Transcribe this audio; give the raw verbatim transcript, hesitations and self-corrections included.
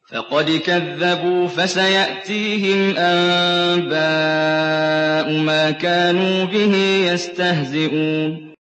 فقد كذبوا فسيأتيهم أنباء ما كانوا به يستهزئون